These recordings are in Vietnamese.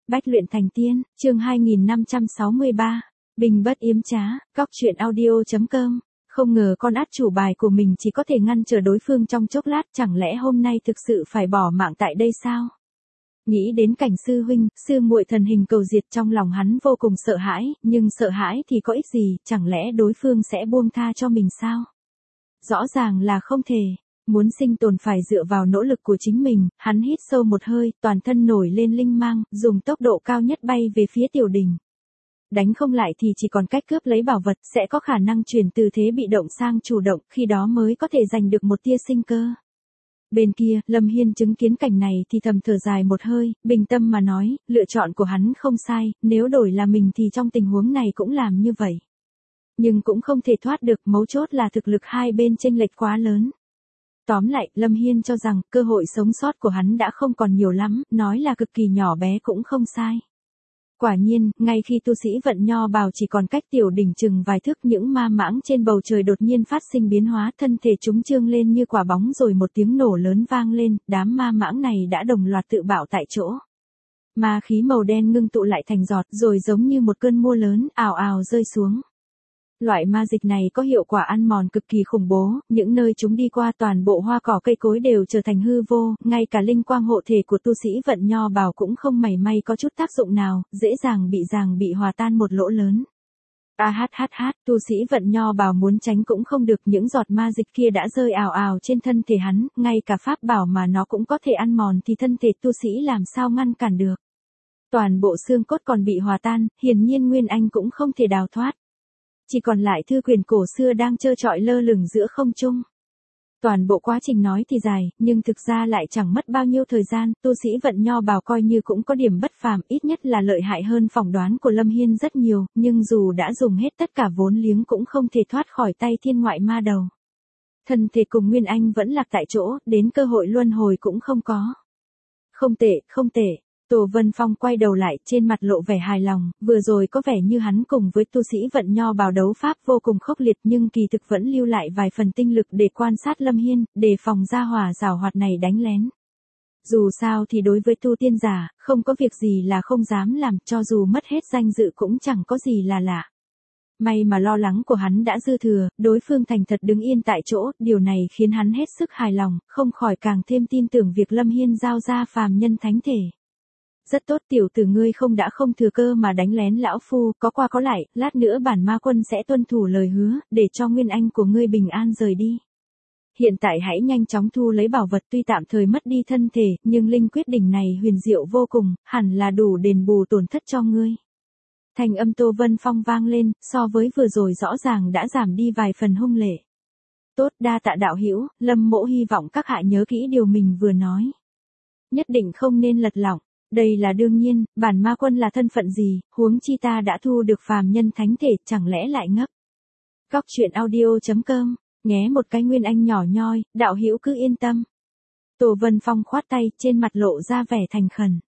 Bách luyện thành tiên, chương 2563. Bình bất yếm trá, Cóc truyện audio.com. Không ngờ con át chủ bài của mình chỉ có thể ngăn trở đối phương trong chốc lát, chẳng lẽ hôm nay thực sự phải bỏ mạng tại đây sao? Nghĩ đến cảnh sư huynh, sư muội thần hình cầu diệt, trong lòng hắn vô cùng sợ hãi, nhưng sợ hãi thì có ích gì, chẳng lẽ đối phương sẽ buông tha cho mình sao? Rõ ràng là không thể. Muốn sinh tồn phải dựa vào nỗ lực của chính mình, hắn hít sâu một hơi, toàn thân nổi lên linh mang, dùng tốc độ cao nhất bay về phía tiểu đình. Đánh không lại thì chỉ còn cách cướp lấy bảo vật, sẽ có khả năng chuyển từ thế bị động sang chủ động, khi đó mới có thể giành được một tia sinh cơ. Bên kia, Lâm Hiên chứng kiến cảnh này thì thầm thở dài một hơi, bình tâm mà nói, lựa chọn của hắn không sai, nếu đổi là mình thì trong tình huống này cũng làm như vậy. Nhưng cũng không thể thoát được, mấu chốt là thực lực hai bên chênh lệch quá lớn. Tóm lại, Lâm Hiên cho rằng, cơ hội sống sót của hắn đã không còn nhiều lắm, nói là cực kỳ nhỏ bé cũng không sai. Quả nhiên, ngay khi tu sĩ vận nho bào chỉ còn cách tiểu đỉnh chừng vài thước, những ma mãng trên bầu trời đột nhiên phát sinh biến hóa, thân thể chúng trương lên như quả bóng rồi một tiếng nổ lớn vang lên, đám ma mãng này đã đồng loạt tự bạo tại chỗ. Ma khí màu đen ngưng tụ lại thành giọt, rồi giống như một cơn mưa lớn, ào ào rơi xuống. Loại ma dịch này có hiệu quả ăn mòn cực kỳ khủng bố, những nơi chúng đi qua toàn bộ hoa cỏ cây cối đều trở thành hư vô, ngay cả linh quang hộ thể của tu sĩ vận nho bào cũng không mảy may có chút tác dụng nào, dễ dàng bị hòa tan một lỗ lớn. Tu sĩ vận nho bào muốn tránh cũng không được, những giọt ma dịch kia đã rơi ào ào trên thân thể hắn, ngay cả pháp bảo mà nó cũng có thể ăn mòn thì thân thể tu sĩ làm sao ngăn cản được. Toàn bộ xương cốt còn bị hòa tan, hiển nhiên Nguyên Anh cũng không thể đào thoát. Chỉ còn lại thư quyền cổ xưa đang trơ trọi lơ lửng giữa không trung. Toàn bộ quá trình nói thì dài, nhưng thực ra lại chẳng mất bao nhiêu thời gian, tu sĩ vận nho bào coi như cũng có điểm bất phàm, ít nhất là lợi hại hơn phỏng đoán của Lâm Hiên rất nhiều, nhưng dù đã dùng hết tất cả vốn liếng cũng không thể thoát khỏi tay thiên ngoại ma đầu. Thân thể cùng Nguyên Anh vẫn lạc tại chỗ, đến cơ hội luân hồi cũng không có. Không tệ. Tô Vân Phong quay đầu lại, trên mặt lộ vẻ hài lòng, vừa rồi có vẻ như hắn cùng với tu sĩ vận nho bào đấu pháp vô cùng khốc liệt, nhưng kỳ thực vẫn lưu lại vài phần tinh lực để quan sát Lâm Hiên, đề phòng gia hỏa giảo hoạt này đánh lén. Dù sao thì đối với tu tiên giả, không có việc gì là không dám làm, cho dù mất hết danh dự cũng chẳng có gì là lạ. May mà lo lắng của hắn đã dư thừa, đối phương thành thật đứng yên tại chỗ, điều này khiến hắn hết sức hài lòng, không khỏi càng thêm tin tưởng việc Lâm Hiên giao ra phàm nhân thánh thể. Rất tốt, tiểu tử ngươi không thừa cơ mà đánh lén lão phu, có qua có lại, lát nữa bản ma quân sẽ tuân thủ lời hứa, để cho Nguyên Anh của ngươi bình an rời đi. Hiện tại hãy nhanh chóng thu lấy bảo vật, tuy tạm thời mất đi thân thể, nhưng linh quyết đỉnh này huyền diệu vô cùng, hẳn là đủ đền bù tổn thất cho ngươi. Thanh âm Tô Vân Phong vang lên, so với vừa rồi rõ ràng đã giảm đi vài phần hung lệ. Tốt, đa tạ đạo hữu, Lâm mỗ hy vọng các hạ nhớ kỹ điều mình vừa nói. Nhất định không nên lật lỏng. Đây là đương nhiên, bản ma quân là thân phận gì, huống chi ta đã thu được phàm nhân thánh thể, chẳng lẽ lại ngốc. Cóc truyện audio.com, nghé một cái Nguyên Anh nhỏ nhoi, đạo hữu cứ yên tâm. Tô Vân Phong khoát tay, trên mặt lộ ra vẻ thành khẩn.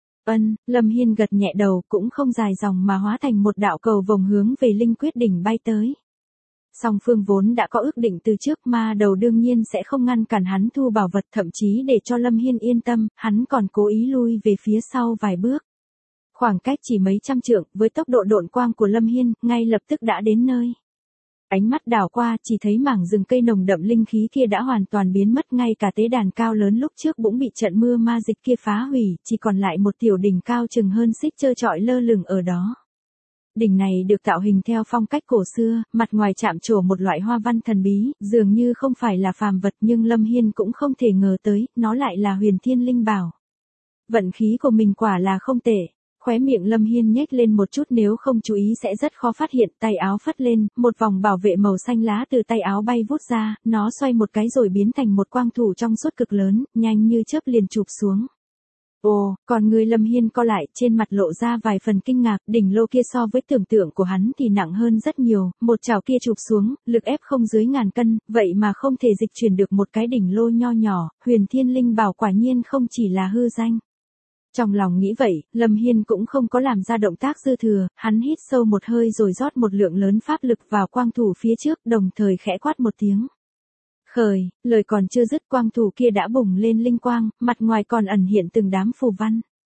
Lâm Hiên gật nhẹ đầu, cũng không dài dòng mà hóa thành một đạo cầu vồng hướng về linh quyết đỉnh bay tới. Song phương vốn đã có ước định từ trước, ma đầu đương nhiên sẽ không ngăn cản hắn thu bảo vật, thậm chí để cho Lâm Hiên yên tâm, hắn còn cố ý lui về phía sau vài bước. Khoảng cách chỉ mấy trăm trượng, với tốc độ độn quang của Lâm Hiên, ngay lập tức đã đến nơi. Ánh mắt đảo qua, chỉ thấy mảng rừng cây nồng đậm linh khí kia đã hoàn toàn biến mất, ngay cả tế đàn cao lớn lúc trước cũng bị trận mưa ma dịch kia phá hủy, chỉ còn lại một tiểu đỉnh cao chừng hơn xích trơ trọi lơ lửng ở đó. Đỉnh này được tạo hình theo phong cách cổ xưa, mặt ngoài chạm trổ một loại hoa văn thần bí, dường như không phải là phàm vật, nhưng Lâm Hiên cũng không thể ngờ tới, nó lại là huyền thiên linh bảo. Vận khí của mình quả là không tệ. Khóe miệng Lâm Hiên nhếch lên một chút, nếu không chú ý sẽ rất khó phát hiện, tay áo phất lên, một vòng bảo vệ màu xanh lá từ tay áo bay vút ra, nó xoay một cái rồi biến thành một quang thủ trong suốt cực lớn, nhanh như chớp liền chụp xuống. Ồ, còn người Lâm Hiên co lại, trên mặt lộ ra vài phần kinh ngạc, đỉnh lô kia so với tưởng tượng của hắn thì nặng hơn rất nhiều, một chảo kia chụp xuống, lực ép không dưới 1000 cân, vậy mà không thể dịch chuyển được một cái đỉnh lô nho nhỏ, huyền thiên linh bảo quả nhiên không chỉ là hư danh. Trong lòng nghĩ vậy, Lâm Hiên cũng không có làm ra động tác dư thừa, hắn hít sâu một hơi rồi rót một lượng lớn pháp lực vào quang thủ phía trước, đồng thời khẽ quát một tiếng. Khởi, lời còn chưa dứt, quang thủ kia đã bùng lên linh quang, mặt ngoài còn ẩn hiện từng đám phù văn.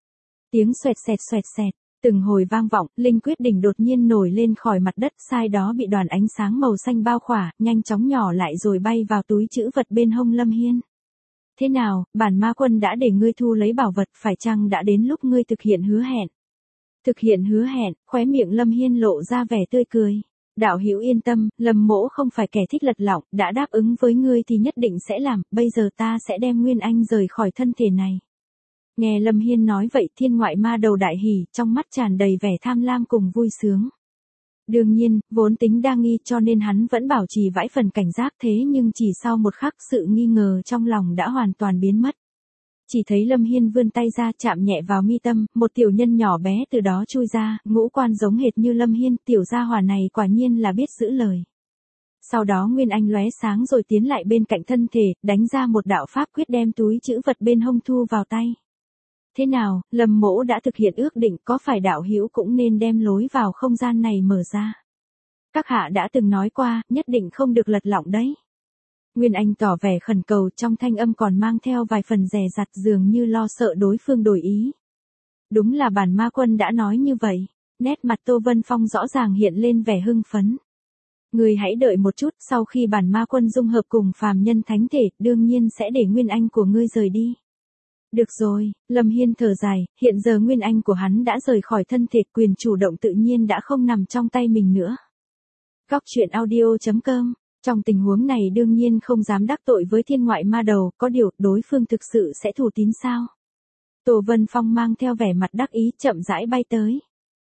Tiếng xoẹt xẹt, từng hồi vang vọng, linh quyết đỉnh đột nhiên nổi lên khỏi mặt đất, sai đó bị đoàn ánh sáng màu xanh bao khỏa, nhanh chóng nhỏ lại rồi bay vào túi trữ vật bên hông Lâm Hiên. Thế nào, bản ma quân đã để ngươi thu lấy bảo vật, phải chăng đã đến lúc ngươi thực hiện hứa hẹn? Thực hiện hứa hẹn, khóe miệng Lâm Hiên lộ ra vẻ tươi cười. Đạo hữu yên tâm, Lâm mỗ không phải kẻ thích lật lọng, đã đáp ứng với ngươi thì nhất định sẽ làm, bây giờ ta sẽ đem Nguyên Anh rời khỏi thân thể này. Nghe Lâm Hiên nói vậy, thiên ngoại ma đầu đại hỉ, trong mắt tràn đầy vẻ tham lam cùng vui sướng. Đương nhiên, vốn tính đa nghi cho nên hắn vẫn bảo trì vãi phần cảnh giác, thế nhưng chỉ sau một khắc sự nghi ngờ trong lòng đã hoàn toàn biến mất. Chỉ thấy Lâm Hiên vươn tay ra chạm nhẹ vào mi tâm, một tiểu nhân nhỏ bé từ đó chui ra, ngũ quan giống hệt như Lâm Hiên, tiểu gia hỏa này quả nhiên là biết giữ lời. Sau đó Nguyên Anh lóe sáng rồi tiến lại bên cạnh thân thể, đánh ra một đạo pháp quyết đem túi trữ vật bên hông thu vào tay. Thế nào, Lâm mỗ đã thực hiện ước định, có phải đạo hữu cũng nên đem lối vào không gian này mở ra? Các hạ đã từng nói qua, nhất định không được lật lọng đấy. Nguyên Anh tỏ vẻ khẩn cầu, trong thanh âm còn mang theo vài phần dè dặt, dường như lo sợ đối phương đổi ý. Đúng là bản ma quân đã nói như vậy. Nét mặt Tô Vân Phong rõ ràng hiện lên vẻ hưng phấn. Người hãy đợi một chút, sau khi bản ma quân dung hợp cùng phàm nhân thánh thể, đương nhiên sẽ để Nguyên Anh của ngươi rời đi. Được rồi, Lâm Hiên thở dài, hiện giờ Nguyên Anh của hắn đã rời khỏi thân thể, quyền chủ động tự nhiên đã không nằm trong tay mình nữa. Góc truyện audio.com. Trong tình huống này đương nhiên không dám đắc tội với thiên ngoại ma đầu, có điều đối phương thực sự sẽ thủ tín sao? Tô Vân Phong mang theo vẻ mặt đắc ý chậm rãi bay tới.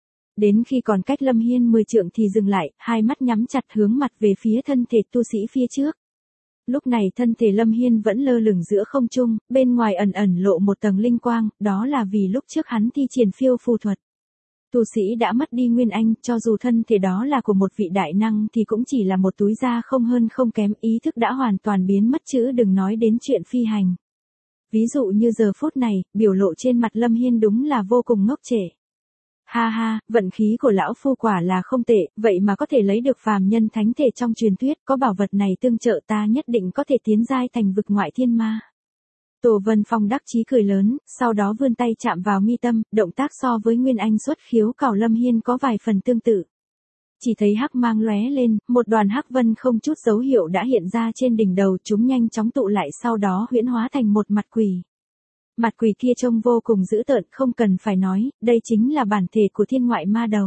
Đến khi còn cách Lâm Hiên 10 trượng thì dừng lại, hai mắt nhắm chặt hướng mặt về phía thân thể tu sĩ phía trước. Lúc này thân thể Lâm Hiên vẫn lơ lửng giữa không trung, bên ngoài ẩn ẩn lộ một tầng linh quang, đó là vì lúc trước hắn thi triển phiêu phù thuật. Tu sĩ đã mất đi Nguyên Anh, cho dù thân thể đó là của một vị đại năng thì cũng chỉ là một túi da không hơn không kém, ý thức đã hoàn toàn biến mất chứ đừng nói đến chuyện phi hành. Ví dụ như giờ phút này, biểu lộ trên mặt Lâm Hiên đúng là vô cùng ngốc trệ. Ha ha, vận khí của lão phu quả là không tệ, vậy mà có thể lấy được phàm nhân thánh thể trong truyền thuyết, có bảo vật này tương trợ ta nhất định có thể tiến giai thành vực ngoại thiên ma. Tô Vân Phong đắc chí cười lớn, sau đó vươn tay chạm vào mi tâm, động tác so với Nguyên Anh xuất khiếu cảo Lâm Hiên có vài phần tương tự. Chỉ thấy hắc mang lóe lên, một đoàn hắc vân không chút dấu hiệu đã hiện ra trên đỉnh đầu, chúng nhanh chóng tụ lại sau đó huyễn hóa thành một mặt quỷ. Mặt quỷ kia trông vô cùng dữ tợn, không cần phải nói, đây chính là bản thể của thiên ngoại ma đầu.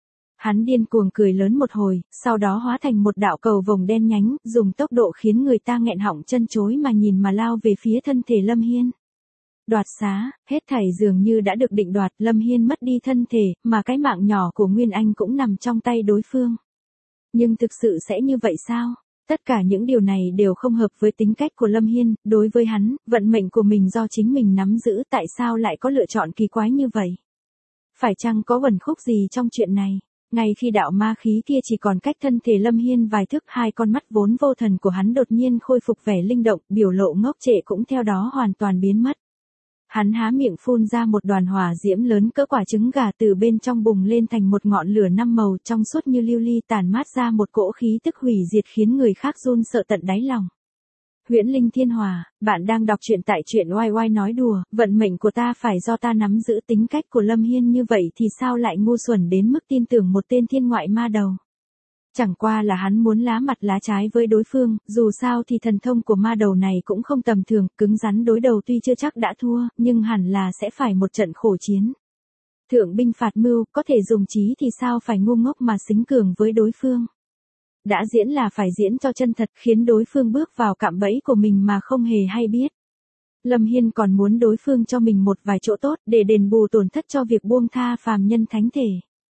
Hắn điên cuồng cười lớn một hồi, sau đó hóa thành một đạo cầu vồng đen nhánh, dùng tốc độ khiến người ta nghẹn họng chân chối mà nhìn mà lao về phía thân thể Lâm Hiên. Đoạt xá, hết thảy dường như đã được định đoạt, Lâm Hiên mất đi thân thể, mà cái mạng nhỏ của Nguyên Anh cũng nằm trong tay đối phương. Nhưng thực sự sẽ như vậy sao? Tất cả những điều này đều không hợp với tính cách của Lâm Hiên, đối với hắn, vận mệnh của mình do chính mình nắm giữ, tại sao lại có lựa chọn kỳ quái như vậy? Phải chăng có uẩn khúc gì trong chuyện này? Ngay khi đạo ma khí kia chỉ còn cách thân thể Lâm Hiên vài thước, hai con mắt vốn vô thần của hắn đột nhiên khôi phục vẻ linh động, biểu lộ ngốc trệ cũng theo đó hoàn toàn biến mất. Hắn há miệng phun ra một đoàn hỏa diễm lớn cỡ quả trứng gà, từ bên trong bùng lên thành một ngọn lửa năm màu trong suốt như lưu ly, tản mát ra một cỗ khí tức hủy diệt khiến người khác run sợ tận đáy lòng. Huyễn Linh Thiên Hòa, bạn đang đọc truyện tại truyện oai oai nói đùa, vận mệnh của ta phải do ta nắm giữ, tính cách của Lâm Hiên như vậy thì sao lại ngu xuẩn đến mức tin tưởng một tên thiên ngoại ma đầu. Chẳng qua là hắn muốn lá mặt lá trái với đối phương, dù sao thì thần thông của ma đầu này cũng không tầm thường, cứng rắn đối đầu tuy chưa chắc đã thua, nhưng hẳn là sẽ phải một trận khổ chiến. Thượng binh phạt mưu, có thể dùng trí thì sao phải ngu ngốc mà xính cường với đối phương. Đã diễn là phải diễn cho chân thật, khiến đối phương bước vào cạm bẫy của mình mà không hề hay biết. Lâm Hiên còn muốn đối phương cho mình một vài chỗ tốt để đền bù tổn thất cho việc buông tha phàm nhân thánh thể.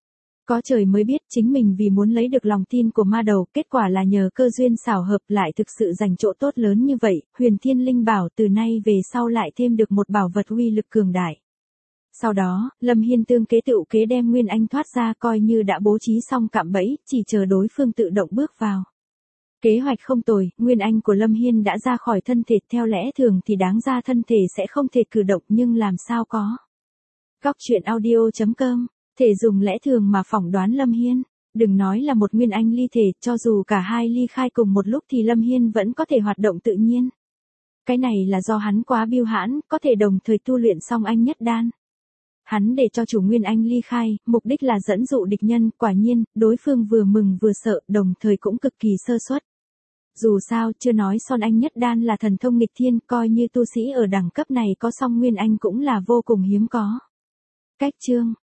Có trời mới biết chính mình vì muốn lấy được lòng tin của ma đầu, kết quả là nhờ cơ duyên xảo hợp lại thực sự giành chỗ tốt lớn như vậy, Huyền Thiên Linh Bảo từ nay về sau lại thêm được một bảo vật uy lực cường đại. Sau đó, Lâm Hiên tương kế tựu kế đem Nguyên Anh thoát ra, coi như đã bố trí xong cạm bẫy, chỉ chờ đối phương tự động bước vào. Kế hoạch không tồi, Nguyên Anh của Lâm Hiên đã ra khỏi thân thể, theo lẽ thường thì đáng ra thân thể sẽ không thể cử động, nhưng làm sao có. Góc truyện audio.com, thể dùng lẽ thường mà phỏng đoán Lâm Hiên. Đừng nói là một Nguyên Anh ly thể, cho dù cả hai ly khai cùng một lúc thì Lâm Hiên vẫn có thể hoạt động tự nhiên. Cái này là do hắn quá biêu hãn, có thể đồng thời tu luyện song anh nhất đan. Hắn để cho chủ Nguyên Anh ly khai, mục đích là dẫn dụ địch nhân, quả nhiên, đối phương vừa mừng vừa sợ, đồng thời cũng cực kỳ sơ suất. Dù sao, chưa nói Son Anh nhất đan là thần thông nghịch thiên, coi như tu sĩ ở đẳng cấp này có song Nguyên Anh cũng là vô cùng hiếm có. Cách chương